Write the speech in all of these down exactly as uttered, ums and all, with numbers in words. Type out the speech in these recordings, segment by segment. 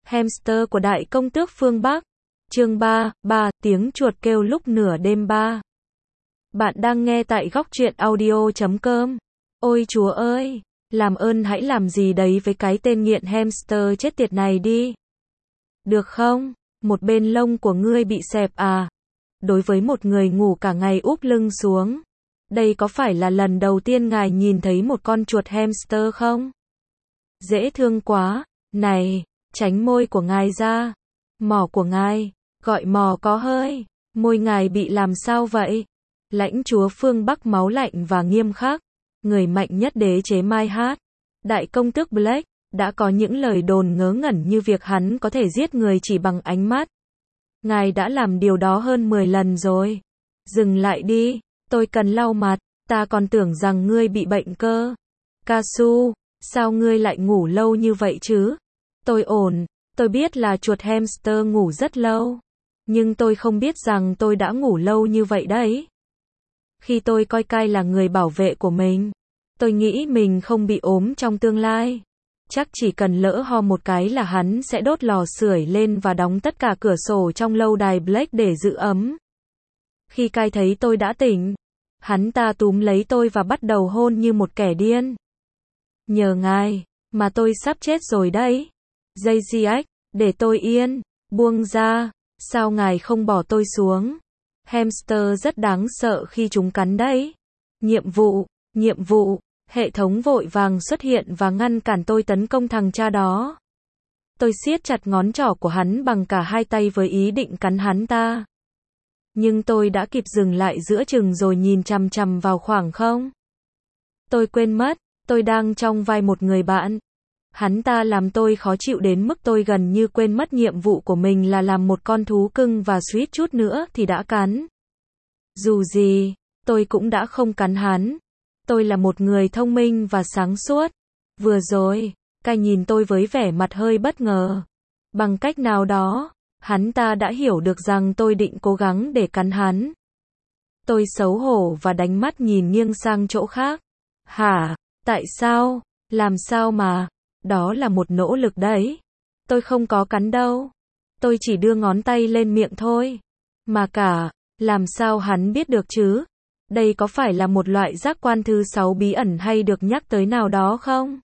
Hamster của Đại Công Tước phương Bắc. Chương ba, ba, tiếng chuột kêu lúc nửa đêm ba. Bạn đang nghe tại góc truyện audio chấm com. Ôi Chúa ơi, làm ơn hãy làm gì đấy với cái tên nghiện hamster chết tiệt này đi. Được không? Một bên lông của ngươi bị xẹp à? Đối với một người ngủ cả ngày úp lưng xuống, đây có phải là lần đầu tiên ngài nhìn thấy một con chuột hamster không? Dễ thương quá. Này, tránh môi của ngài ra. Mỏ của ngài, gọi mò có hơi. Môi ngài bị làm sao vậy? Lãnh chúa phương Bắc máu lạnh và nghiêm khắc, người mạnh nhất đế chế Mai Hát, Đại Công Tước Black, đã có những lời đồn ngớ ngẩn như việc hắn có thể giết người chỉ bằng ánh mắt. Ngài đã làm điều đó hơn mười lần rồi. Dừng lại đi, tôi cần lau mặt, ta còn tưởng rằng ngươi bị bệnh cơ. Kasu, sao ngươi lại ngủ lâu như vậy chứ? Tôi ổn, tôi biết là chuột hamster ngủ rất lâu, nhưng tôi không biết rằng tôi đã ngủ lâu như vậy đấy. Khi tôi coi Kai là người bảo vệ của mình, tôi nghĩ mình không bị ốm trong tương lai. Chắc chỉ cần lỡ ho một cái là hắn sẽ đốt lò sưởi lên và đóng tất cả cửa sổ trong lâu đài Black để giữ ấm. Khi Kai thấy tôi đã tỉnh, hắn ta túm lấy tôi và bắt đầu hôn như một kẻ điên. Nhờ ngài, mà tôi sắp chết rồi đấy. Zajiak, để tôi yên, buông ra, sao ngài không bỏ tôi xuống? Hamster rất đáng sợ khi chúng cắn đấy. Nhiệm vụ, nhiệm vụ, hệ thống vội vàng xuất hiện và ngăn cản tôi tấn công thằng cha đó. Tôi siết chặt ngón trỏ của hắn bằng cả hai tay với ý định cắn hắn ta. Nhưng tôi đã kịp dừng lại giữa chừng rồi nhìn chằm chằm vào khoảng không. Tôi quên mất, tôi đang trong vai một người bạn. Hắn ta làm tôi khó chịu đến mức tôi gần như quên mất nhiệm vụ của mình là làm một con thú cưng và suýt chút nữa thì đã cắn. Dù gì, tôi cũng đã không cắn hắn. Tôi là một người thông minh và sáng suốt. Vừa rồi, Kai nhìn tôi với vẻ mặt hơi bất ngờ. Bằng cách nào đó, hắn ta đã hiểu được rằng tôi định cố gắng để cắn hắn. Tôi xấu hổ và đánh mắt nhìn nghiêng sang chỗ khác. Hả? Tại sao? Làm sao mà? Đó là một nỗ lực đấy. Tôi không có cắn đâu. Tôi chỉ đưa ngón tay lên miệng thôi. Mà cả, làm sao hắn biết được chứ? Đây có phải là một loại giác quan thứ sáu bí ẩn hay được nhắc tới nào đó không?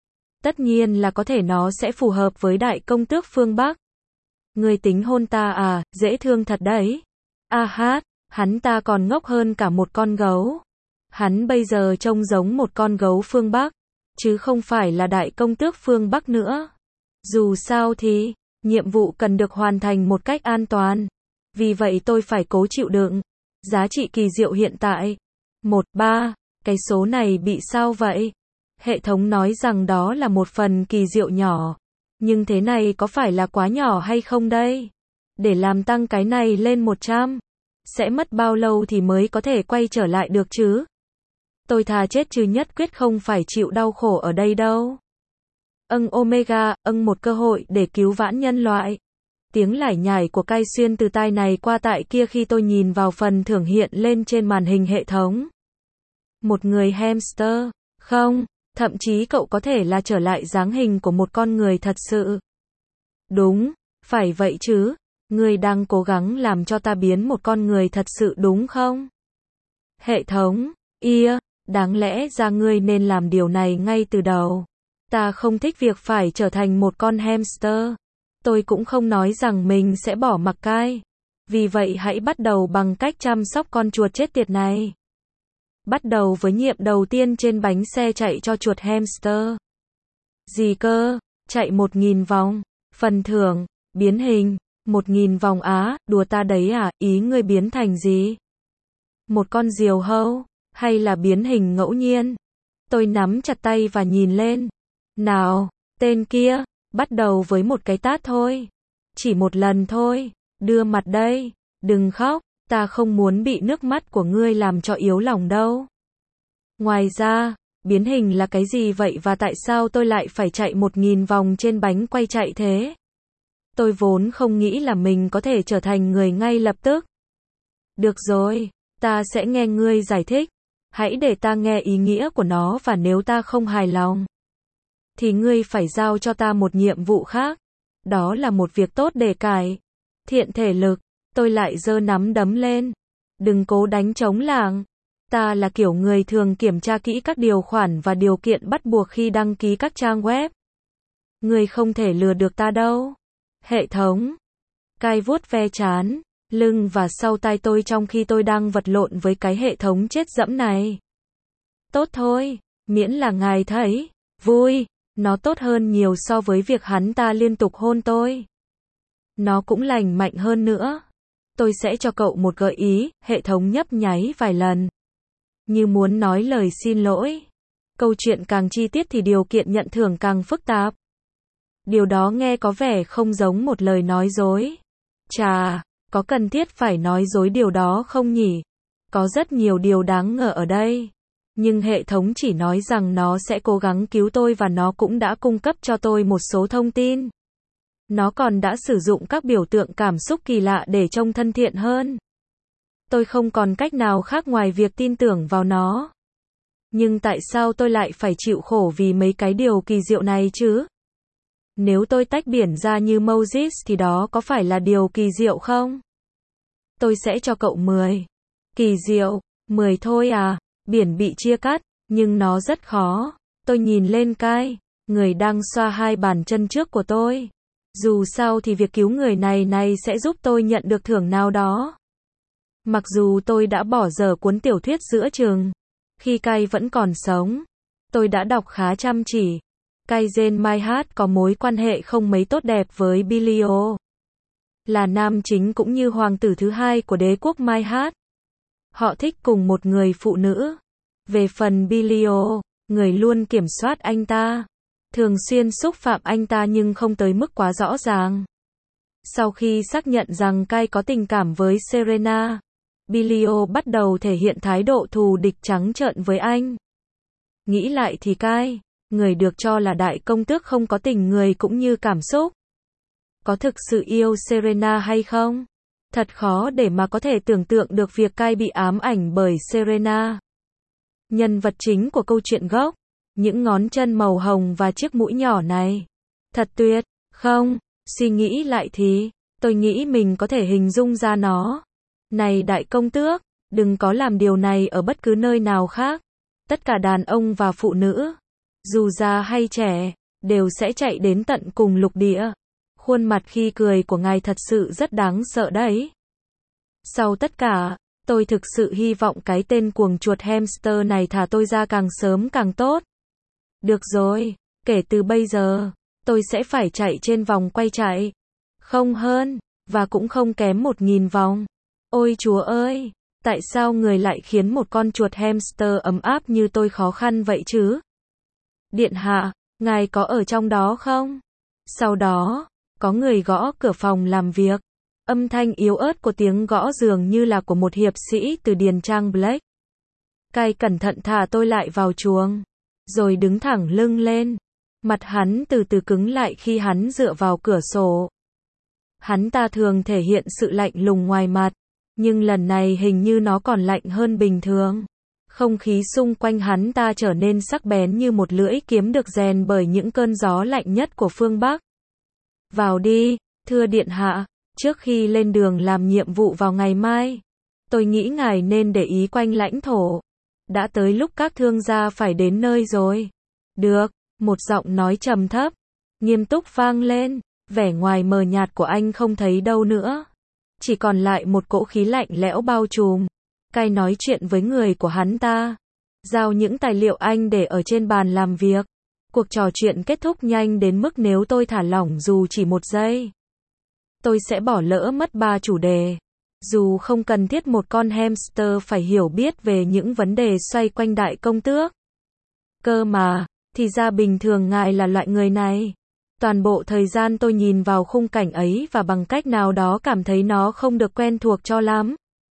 Tất nhiên là có thể nó sẽ phù hợp với Đại Công Tước phương Bắc. Người tính hôn ta à, dễ thương thật đấy. A hát, hắn ta còn ngốc hơn cả một con gấu. Hắn bây giờ trông giống một con gấu phương Bắc, chứ không phải là Đại Công Tước phương Bắc nữa. Dù sao thì, nhiệm vụ cần được hoàn thành một cách an toàn. Vì vậy tôi phải cố chịu đựng. Giá trị kỳ diệu hiện tại. một, ba. Cái số này bị sao vậy? Hệ thống nói rằng đó là một phần kỳ diệu nhỏ. Nhưng thế này có phải là quá nhỏ hay không đây? Để làm tăng cái này lên một trăm. Sẽ mất bao lâu thì mới có thể quay trở lại được chứ? Tôi thà chết chứ nhất quyết không phải chịu đau khổ ở đây đâu. Âng Omega, âng một cơ hội để cứu vãn nhân loại. Tiếng lải nhải của Kai xuyên từ tai này qua tai kia khi tôi nhìn vào phần thưởng hiện lên trên màn hình hệ thống. Một người hamster. Không, thậm chí cậu có thể là trở lại dáng hình của một con người thật sự. Đúng, phải vậy chứ. Ngươi đang cố gắng làm cho ta biến một con người thật sự đúng không? Hệ thống. Ia, đáng lẽ ra ngươi nên làm điều này ngay từ đầu. Ta không thích việc phải trở thành một con hamster. Tôi cũng không nói rằng mình sẽ bỏ mặc Kai. Vì vậy hãy bắt đầu bằng cách chăm sóc con chuột chết tiệt này. Bắt đầu với nhiệm đầu tiên trên bánh xe chạy cho chuột hamster. Gì cơ? Chạy một nghìn vòng. Phần thưởng, biến hình, một nghìn vòng á, đùa ta đấy à, ý ngươi biến thành gì? Một con diều hâu, hay là biến hình ngẫu nhiên? Tôi nắm chặt tay và nhìn lên. Nào, tên kia. Bắt đầu với một cái tát thôi. Chỉ một lần thôi. Đưa mặt đây. Đừng khóc. Ta không muốn bị nước mắt của ngươi làm cho yếu lòng đâu. Ngoài ra, biến hình là cái gì vậy và tại sao tôi lại phải chạy một nghìn vòng trên bánh quay chạy thế? Tôi vốn không nghĩ là mình có thể trở thành người ngay lập tức. Được rồi, ta sẽ nghe ngươi giải thích. Hãy để ta nghe ý nghĩa của nó và nếu ta không hài lòng, thì ngươi phải giao cho ta một nhiệm vụ khác. Đó là một việc tốt để cải thiện thể lực. Tôi lại giơ nắm đấm lên. Đừng cố đánh trống lảng. Ta là kiểu người thường kiểm tra kỹ các điều khoản và điều kiện bắt buộc khi đăng ký các trang web. Ngươi không thể lừa được ta đâu. Hệ thống. Cai vuốt ve trán, lưng và sau tai tôi trong khi tôi đang vật lộn với cái hệ thống chết dẫm này. Tốt thôi, miễn là ngài thấy vui, nó tốt hơn nhiều so với việc hắn ta liên tục hôn tôi. Nó cũng lành mạnh hơn nữa. Tôi sẽ cho cậu một gợi ý, hệ thống nhấp nháy vài lần. Như muốn nói lời xin lỗi. Câu chuyện càng chi tiết thì điều kiện nhận thưởng càng phức tạp. Điều đó nghe có vẻ không giống một lời nói dối. Chà, có cần thiết phải nói dối điều đó không nhỉ? Có rất nhiều điều đáng ngờ ở đây. Nhưng hệ thống chỉ nói rằng nó sẽ cố gắng cứu tôi và nó cũng đã cung cấp cho tôi một số thông tin. Nó còn đã sử dụng các biểu tượng cảm xúc kỳ lạ để trông thân thiện hơn. Tôi không còn cách nào khác ngoài việc tin tưởng vào nó. Nhưng tại sao tôi lại phải chịu khổ vì mấy cái điều kỳ diệu này chứ? Nếu tôi tách biển ra như Moses thì đó có phải là điều kỳ diệu không? Tôi sẽ cho cậu mười. Kỳ diệu, mười thôi à? Biển bị chia cắt, nhưng nó rất khó. Tôi nhìn lên Kai, người đang xoa hai bàn chân trước của tôi. Dù sao thì việc cứu người này này sẽ giúp tôi nhận được thưởng nào đó. Mặc dù tôi đã bỏ dở cuốn tiểu thuyết giữa chừng, khi Kai vẫn còn sống, tôi đã đọc khá chăm chỉ. Kai Jen My Heart có mối quan hệ không mấy tốt đẹp với Bilio, là nam chính cũng như hoàng tử thứ hai của đế quốc My Heart. Họ thích cùng một người phụ nữ. Về phần Bilio, người luôn kiểm soát anh ta, thường xuyên xúc phạm anh ta nhưng không tới mức quá rõ ràng. Sau khi xác nhận rằng Kai có tình cảm với Serena, Bilio bắt đầu thể hiện thái độ thù địch trắng trợn với anh. Nghĩ lại thì Kai, người được cho là đại công tước không có tình người cũng như cảm xúc, có thực sự yêu Serena hay không? Thật khó để mà có thể tưởng tượng được việc Kai bị ám ảnh bởi Serena. Nhân vật chính của câu chuyện gốc, những ngón chân màu hồng và chiếc mũi nhỏ này. Thật tuyệt, không? Suy nghĩ lại thì, tôi nghĩ mình có thể hình dung ra nó. Này đại công tước, đừng có làm điều này ở bất cứ nơi nào khác. Tất cả đàn ông và phụ nữ, dù già hay trẻ, đều sẽ chạy đến tận cùng lục địa. Khuôn mặt khi cười của ngài thật sự rất đáng sợ đấy. Sau tất cả, tôi thực sự hy vọng cái tên cuồng chuột hamster này thả tôi ra càng sớm càng tốt. Được rồi, kể từ bây giờ, tôi sẽ phải chạy trên vòng quay chạy. Không hơn, và cũng không kém một nghìn vòng. Ôi chúa ơi, tại sao người lại khiến một con chuột hamster ấm áp như tôi khó khăn vậy chứ? Điện hạ, ngài có ở trong đó không? Sau đó, có người gõ cửa phòng làm việc. Âm thanh yếu ớt của tiếng gõ dường như là của một hiệp sĩ từ điền trang Black. Kai cẩn thận thả tôi lại vào chuồng, rồi đứng thẳng lưng lên. Mặt hắn từ từ cứng lại khi hắn dựa vào cửa sổ. Hắn ta thường thể hiện sự lạnh lùng ngoài mặt, nhưng lần này hình như nó còn lạnh hơn bình thường. Không khí xung quanh hắn ta trở nên sắc bén như một lưỡi kiếm được rèn bởi những cơn gió lạnh nhất của phương Bắc. Vào đi, thưa điện hạ, trước khi lên đường làm nhiệm vụ vào ngày mai, tôi nghĩ ngài nên để ý quanh lãnh thổ. Đã tới lúc các thương gia phải đến nơi rồi. Được, một giọng nói trầm thấp, nghiêm túc vang lên, vẻ ngoài mờ nhạt của anh không thấy đâu nữa. Chỉ còn lại một cỗ khí lạnh lẽo bao trùm. Kai nói chuyện với người của hắn ta. Giao những tài liệu anh để ở trên bàn làm việc. Cuộc trò chuyện kết thúc nhanh đến mức nếu tôi thả lỏng dù chỉ một giây, tôi sẽ bỏ lỡ mất ba chủ đề. Dù không cần thiết một con hamster phải hiểu biết về những vấn đề xoay quanh đại công tước. Cơ mà, thì ra bình thường ngài là loại người này. Toàn bộ thời gian tôi nhìn vào khung cảnh ấy và bằng cách nào đó cảm thấy nó không được quen thuộc cho lắm.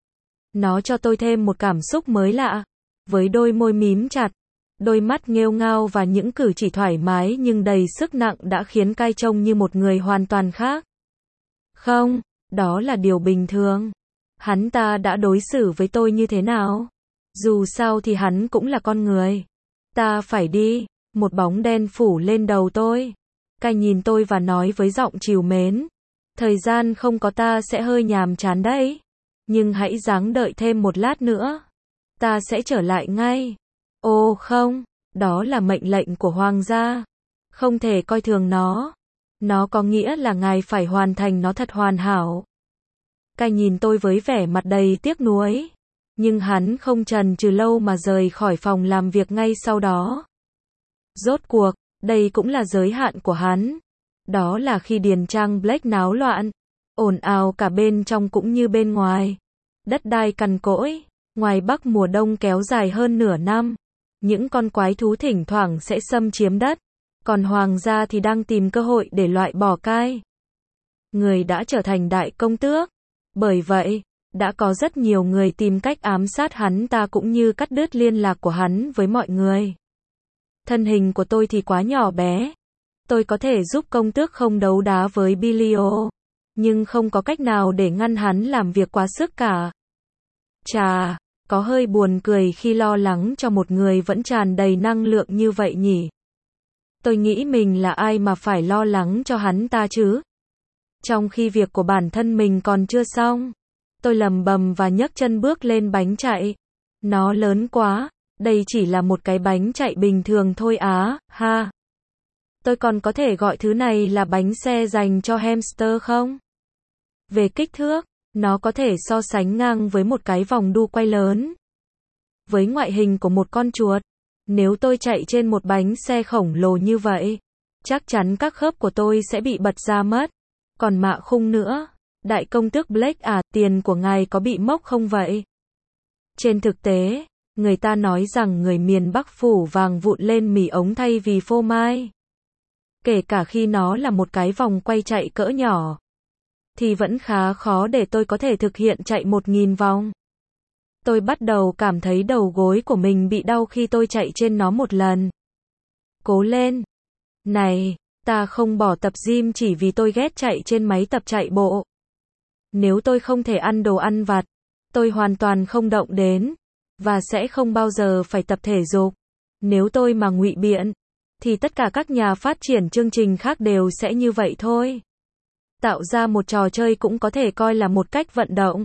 Nó cho tôi thêm một cảm xúc mới lạ. Với đôi môi mím chặt, đôi mắt nghêu ngao và những cử chỉ thoải mái nhưng đầy sức nặng đã khiến Kai trông như một người hoàn toàn khác. Không, đó là điều bình thường. Hắn ta đã đối xử với tôi như thế nào? Dù sao thì hắn cũng là con người. Ta phải đi, một bóng đen phủ lên đầu tôi. Cai nhìn tôi và nói với giọng trìu mến. Thời gian không có ta sẽ hơi nhàm chán đấy. Nhưng hãy ráng đợi thêm một lát nữa. Ta sẽ trở lại ngay. Ô không, đó là mệnh lệnh của hoàng gia. Không thể coi thường nó. Nó có nghĩa là ngài phải hoàn thành nó thật hoàn hảo. Cai nhìn tôi với vẻ mặt đầy tiếc nuối. Nhưng hắn không chần chừ lâu mà rời khỏi phòng làm việc ngay sau đó. Rốt cuộc, đây cũng là giới hạn của hắn. Đó là khi điền trang Black náo loạn. Ồn ào cả bên trong cũng như bên ngoài. Đất đai cằn cỗi. Ngoài Bắc mùa đông kéo dài hơn nửa năm. Những con quái thú thỉnh thoảng sẽ xâm chiếm đất. Còn hoàng gia thì đang tìm cơ hội để loại bỏ Cai. Người đã trở thành đại công tước. Bởi vậy, đã có rất nhiều người tìm cách ám sát hắn ta cũng như cắt đứt liên lạc của hắn với mọi người. Thân hình của tôi thì quá nhỏ bé. Tôi có thể giúp công tước không đấu đá với Bilio. Nhưng không có cách nào để ngăn hắn làm việc quá sức cả. Chà, có hơi buồn cười khi lo lắng cho một người vẫn tràn đầy năng lượng như vậy nhỉ. Tôi nghĩ mình là ai mà phải lo lắng cho hắn ta chứ? Trong khi việc của bản thân mình còn chưa xong. Tôi lầm bầm và nhấc chân bước lên bánh chạy. Nó lớn quá, đây chỉ là một cái bánh chạy bình thường thôi á, ha. Tôi còn có thể gọi thứ này là bánh xe dành cho hamster không? Về kích thước, nó có thể so sánh ngang với một cái vòng đu quay lớn. Với ngoại hình của một con chuột, nếu tôi chạy trên một bánh xe khổng lồ như vậy, chắc chắn các khớp của tôi sẽ bị bật ra mất. Còn mạ khung nữa. Đại công tước Black à, tiền của ngài có bị mốc không vậy? Trên thực tế, người ta nói rằng người miền Bắc phủ vàng vụn lên mì ống thay vì phô mai. Kể cả khi nó là một cái vòng quay chạy cỡ nhỏ, thì vẫn khá khó để tôi có thể thực hiện chạy một nghìn vòng. Tôi bắt đầu cảm thấy đầu gối của mình bị đau khi tôi chạy trên nó một lần. Cố lên! Này, ta không bỏ tập gym chỉ vì tôi ghét chạy trên máy tập chạy bộ. Nếu tôi không thể ăn đồ ăn vặt, tôi hoàn toàn không động đến, và sẽ không bao giờ phải tập thể dục. Nếu tôi mà ngụy biện, thì tất cả các nhà phát triển chương trình khác đều sẽ như vậy thôi. Tạo ra một trò chơi cũng có thể coi là một cách vận động.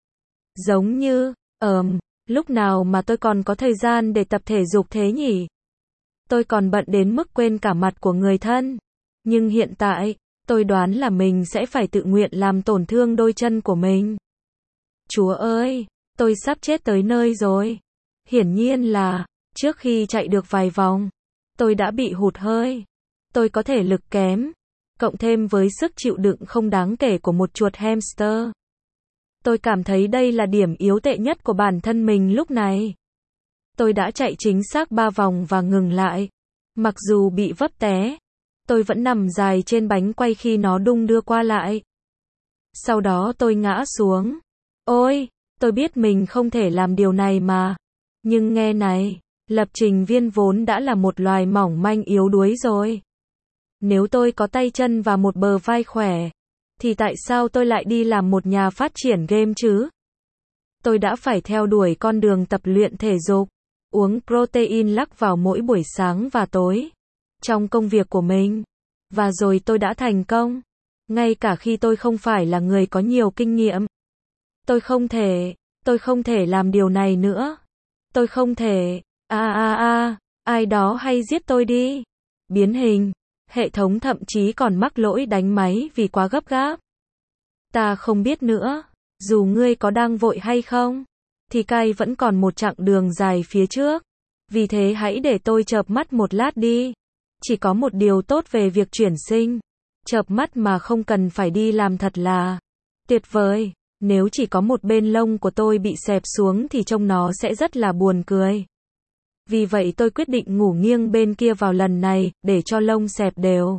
Giống như, ờm, lúc nào mà tôi còn có thời gian để tập thể dục thế nhỉ? Tôi còn bận đến mức quên cả mặt của người thân. Nhưng hiện tại, tôi đoán là mình sẽ phải tự nguyện làm tổn thương đôi chân của mình. Chúa ơi, tôi sắp chết tới nơi rồi. Hiển nhiên là, trước khi chạy được vài vòng, tôi đã bị hụt hơi. Tôi có thể lực kém, cộng thêm với sức chịu đựng không đáng kể của một chuột hamster. Tôi cảm thấy đây là điểm yếu tệ nhất của bản thân mình lúc này. Tôi đã chạy chính xác ba vòng và ngừng lại. Mặc dù bị vấp té, tôi vẫn nằm dài trên bánh quay khi nó đung đưa qua lại. Sau đó tôi ngã xuống. Ôi, tôi biết mình không thể làm điều này mà. Nhưng nghe này, lập trình viên vốn đã là một loài mỏng manh yếu đuối rồi. Nếu tôi có tay chân và một bờ vai khỏe, thì tại sao tôi lại đi làm một nhà phát triển game chứ? Tôi đã phải theo đuổi con đường tập luyện thể dục, uống protein lắc vào mỗi buổi sáng và tối, trong công việc của mình. Và rồi tôi đã thành công, ngay cả khi tôi không phải là người có nhiều kinh nghiệm. Tôi không thể, tôi không thể làm điều này nữa. Tôi không thể, a a a, ai đó hay giết tôi đi. Biến hình, hệ thống thậm chí còn mắc lỗi đánh máy vì quá gấp gáp. Ta không biết nữa, dù ngươi có đang vội hay không, thì Cai vẫn còn một chặng đường dài phía trước. Vì thế hãy để tôi chợp mắt một lát đi. Chỉ có một điều tốt về việc chuyển sinh. Chợp mắt mà không cần phải đi làm thật là tuyệt vời. Nếu chỉ có một bên lông của tôi bị xẹp xuống thì trông nó sẽ rất là buồn cười. Vì vậy tôi quyết định ngủ nghiêng bên kia vào lần này, để cho lông xẹp đều.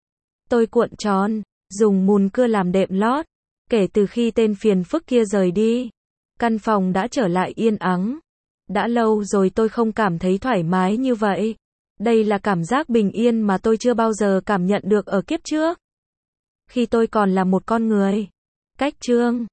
Tôi cuộn tròn, dùng mùn cưa làm đệm lót. Kể từ khi tên phiền phức kia rời đi, căn phòng đã trở lại yên ắng. Đã lâu rồi tôi không cảm thấy thoải mái như vậy. Đây là cảm giác bình yên mà tôi chưa bao giờ cảm nhận được ở kiếp trước. Khi tôi còn là một con người. Cách chương